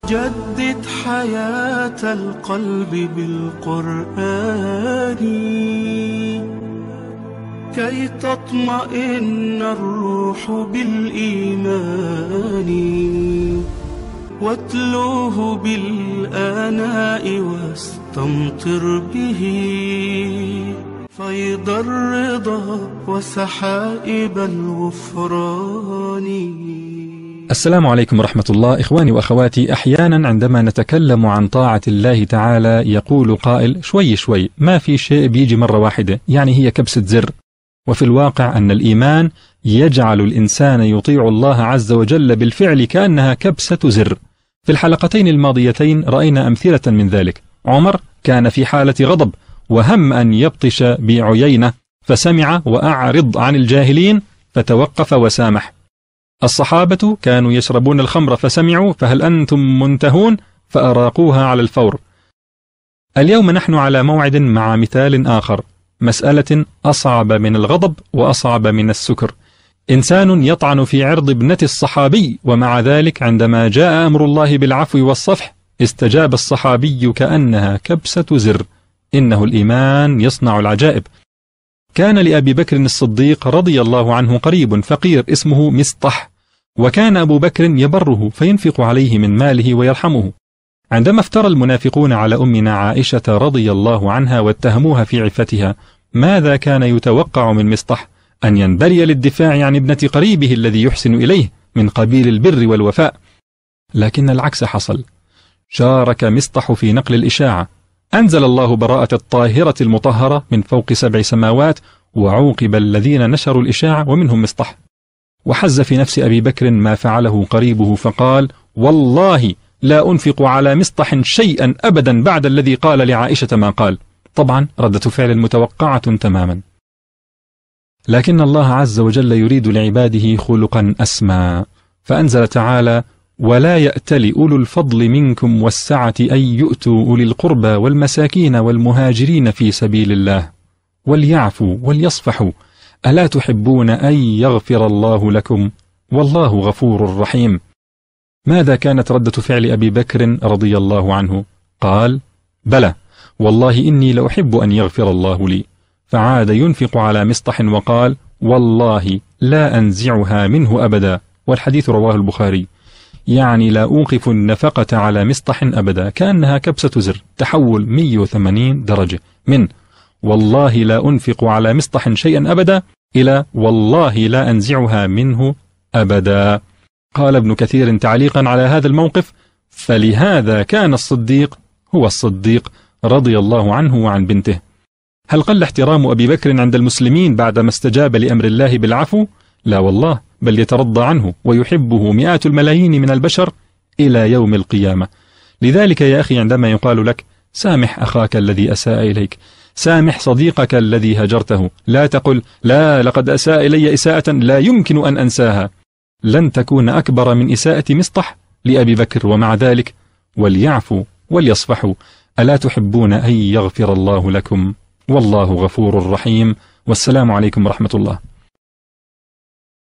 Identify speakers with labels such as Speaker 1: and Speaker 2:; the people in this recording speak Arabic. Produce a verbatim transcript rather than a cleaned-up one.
Speaker 1: جدد حياة القلب بالقرآن كي تطمئن الروح بالإيمان، واتلوه بالآناء واستمطر به فيض الرضا وسحائب الغفران.
Speaker 2: السلام عليكم ورحمة الله. إخواني وأخواتي، أحيانا عندما نتكلم عن طاعة الله تعالى يقول قائل شوي شوي، ما في شيء بيجي مرة واحدة، يعني هي كبسة زر. وفي الواقع أن الإيمان يجعل الإنسان يطيع الله عز وجل بالفعل كأنها كبسة زر. في الحلقتين الماضيتين رأينا أمثلة من ذلك. عمر كان في حالة غضب وهم أن يبطش بعيينة، فسمع وأعرض عن الجاهلين فتوقف وسامح. الصحابة كانوا يشربون الخمر فسمعوا فهل أنتم منتهون فأراقوها على الفور. اليوم نحن على موعد مع مثال آخر، مسألة أصعب من الغضب وأصعب من السكر. إنسان يطعن في عرض ابنة الصحابي، ومع ذلك عندما جاء أمر الله بالعفو والصفح استجاب الصحابي كأنها كبسة زر. إنه الإيمان يصنع العجائب. كان لأبي بكر الصديق رضي الله عنه قريب فقير اسمه مصطح، وكان أبو بكر يبره فينفق عليه من ماله ويرحمه. عندما افترى المنافقون على أمنا عائشة رضي الله عنها واتهموها في عفتها، ماذا كان يتوقع من مصطح؟ أن ينبري للدفاع عن ابنة قريبه الذي يحسن إليه من قبيل البر والوفاء. لكن العكس حصل، شارك مصطح في نقل الإشاعة. أنزل الله براءة الطاهرة المطهرة من فوق سبع سماوات، وعوقب الذين نشروا الإشاعة ومنهم مصطح. وحز في نفس أبي بكر ما فعله قريبه فقال: والله لا أنفق على مصطح شيئا أبدا بعد الذي قال لعائشة ما قال. طبعا ردة فعل متوقعة تماما. لكن الله عز وجل يريد لعباده خلقا أسمى، فأنزل تعالى: ولا يأتل أولو الفضل منكم والسعة أن يؤتوا أولي القربى والمساكين والمهاجرين في سبيل الله وليعفوا وليصفحوا ألا تحبون أن يغفر الله لكم والله غفور رحيم. ماذا كانت ردة فعل أبي بكر رضي الله عنه؟ قال: بلى والله إني لأحب أن يغفر الله لي. فعاد ينفق على مصطح وقال: والله لا أنزعها منه أبدا. والحديث رواه البخاري. يعني لا أوقف النفقة على مصطح أبدا، كأنها كبسة زر، تحول مئة وثمانين درجة من والله لا أنفق على مصطح شيئا أبدا إلى والله لا أنزعها منه أبدا. قال ابن كثير تعليقا على هذا الموقف: فلهذا كان الصديق هو الصديق رضي الله عنه وعن بنته. هل قل احترام أبي بكر عند المسلمين بعدما استجاب لأمر الله بالعفو؟ لا والله، بل يترضى عنه ويحبه مئات الملايين من البشر إلى يوم القيامة. لذلك يا أخي عندما يقال لك سامح أخاك الذي أساء إليك، سامح صديقك الذي هجرته، لا تقل لا لقد أساء إلي إساءة لا يمكن أن أنساها. لن تكون أكبر من إساءة مصطح لأبي بكر، ومع ذلك وليعفوا وليصفحوا ألا تحبون أن يغفر الله لكم والله غفور رحيم. والسلام عليكم ورحمة الله.